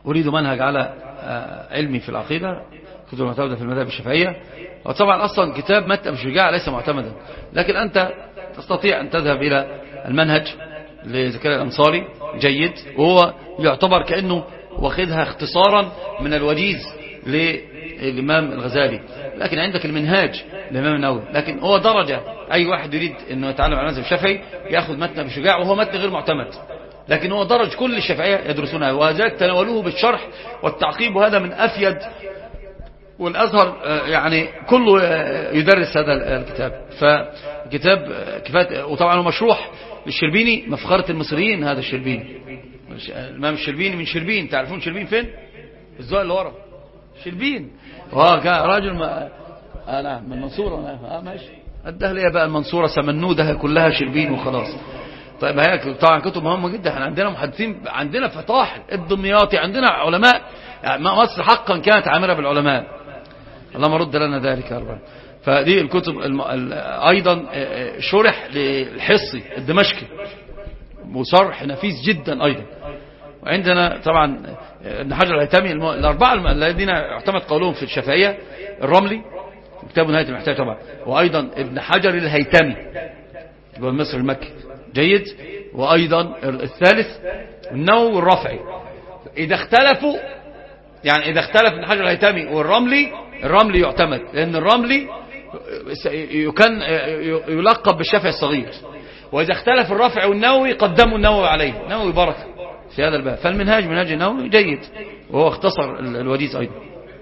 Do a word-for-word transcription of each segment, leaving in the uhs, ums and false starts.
أريد منهج على علمي في العقيدة، كتب معتمدة في المذاهب الشافعية. وطبعا أصلا كتاب متى أبو شجاع ليس معتمدا، لكن أنت تستطيع أن تذهب إلى المنهج لزكريا الأنصاري جيد، وهو يعتبر كأنه واخدها اختصارا من الوجيز للإمام الغزالي. لكن عندك المنهاج للإمام النووي، لكن هو درجة أي واحد يريد أنه يتعلم على المذهب الشافعي يأخذ متن أبو شجاع، وهو متن غير معتمد، لكن هو درج كل الشافعية يدرسونها، وذلك تناولوه بالشرح والتعقيب، وهذا من أفيد والأزهر يعني كله يدرس هذا الكتاب. فكتاب كفاية، وطبعا هو مشروح للشربيني، مفخرة المصريين هذا الشربيني، الإمام الشربيني من شربين، تعرفون شربين فين؟ الزواج اللي ورا شربين، وهو راجل ما أنا من المنصورة، آه ماشي، أده لي بقى المنصورة سمنودها كلها شربين وخلاص. طيب هيك طبعا كتب مهمة جدا، احنا عندنا محدثين، عندنا فطاحل الدمياطي، عندنا علماء، يعني مصر حقا كانت عامرة بالعلماء، اللهم رد لنا ذلك يا رب. فدي الكتب الم... ايضا شرح للحصي الدمشقي وصرح نفيس جدا ايضا. وعندنا طبعا ابن حجر الهيثمي، الاربعه الذين اعتمد قولهم في الشافعيه، الرملي كتاب نهايه المحتاج طبعا، وايضا ابن حجر الهيثمي هو المصري المكي جيد، وايضا الثالث النووي والرافعي. اذا اختلفوا يعني اذا اختلف ابن حجر الهيثمي والرملي، الرملي يعتمد، لان الرملي كان يلقب بالشافعي الصغير، واذا اختلف الرافعي والنووي قدموا النووي عليه، النووي بركه في هذا الباب. فالمنهاج منهاج النووي جيد، وهو اختصر الوديس ايضا.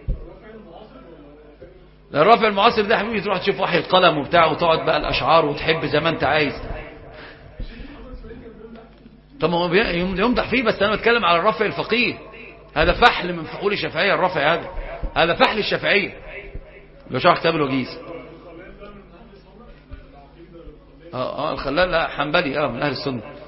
الرافع المعاصر ده حبيبي تروح تشوف وحي القلم وبتاع، وتقعد بقى الاشعار وتحب زي ما انت عايز. طب هو يمدح فيه، بس انا بتكلم على الرافع الفقيه، هذا فحل من فحول الشافعيه، الرافع هذا هذا فحل الشافعيه لو شرح كتاب الوجيز. اه اه الخلال لا حنبلي، اه من اهل السنه.